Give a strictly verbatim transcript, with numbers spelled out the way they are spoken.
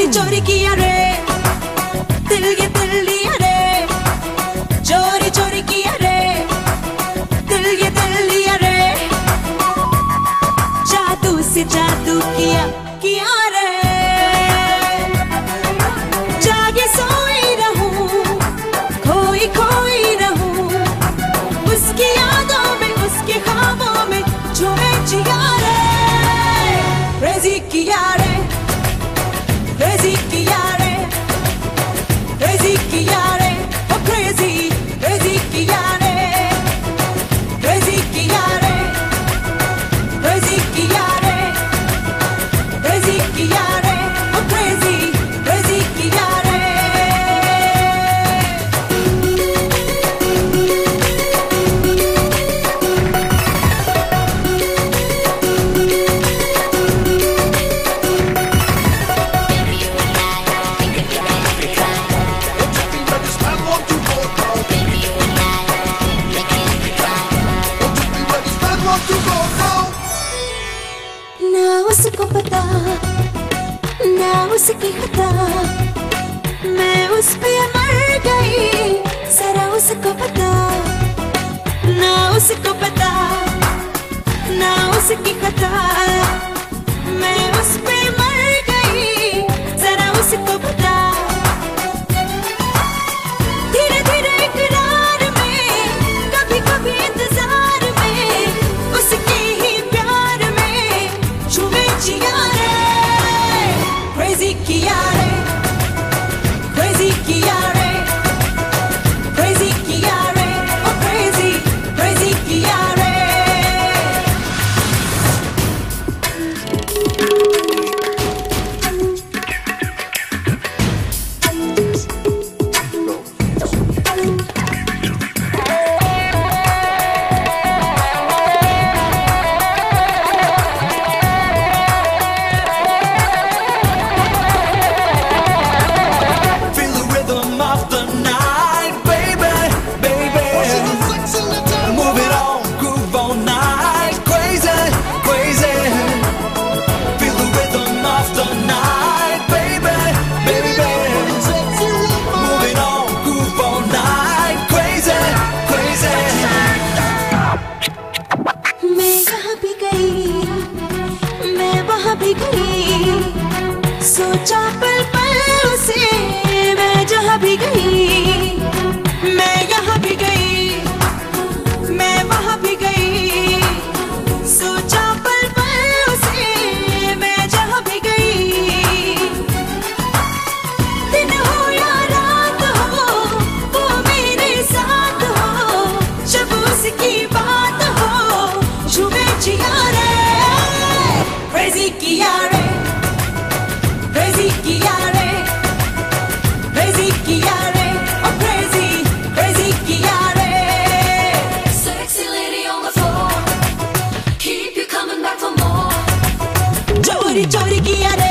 चोरी किया रे, दिल ये दिल लिया रे, चोरी चोरी किया रे, दिल ये दिल लिया रे, जादू से जादू किया किया रे, जागे सोई रहूं, खोई खोई रहूं, उसकी यादों में उसके ख्वाबों में झूमे जिया रे, crazy किया रे, crazy किया रे, crazy किया रे, oh crazy, crazy किया रे, crazy किया रे, crazy किया रे, crazy किया रे, oh crazy, crazy किया रे। ना उसको पता, ना उसकी खता, मैं उस पे मर गई, जरा उसको पता, ना उसको पता, ना उसकी खता, मैं उस पे मर गई, जरा उसको पता, धीरे धीरे इकरार में, कभी कभी इंतजार में, उसके ही प्यार में झूमे जिया रे, crazy किया रे, crazy किया रे, crazy किया रे, oh crazy, crazy किया रे। Feel the rhythm of the night, baby, baby. Move it on, groove all night, crazy, crazy. Feel the rhythm of the night, baby, baby. Move it on, groove all night, crazy, crazy. मैं यहाँ भी गई, मैं वहाँ भी गई, सोचा पल पल उसे, मैं जहाँ भी गई, मैं यहाँ भी गई, मैं वहाँ भी गई, सोचा पल पल उसे, मैं जहाँ भी गई, दिन हो या रात हो, वो मेरे साथ हो, जब उसकी बात हो, झूमे जिया रे, crazy किया रे, crazy किया रे, crazy किया रे, oh crazy, crazy किया रे। Sexy lady on the floor, keep you coming back for more. चोरी चोरी किया रे,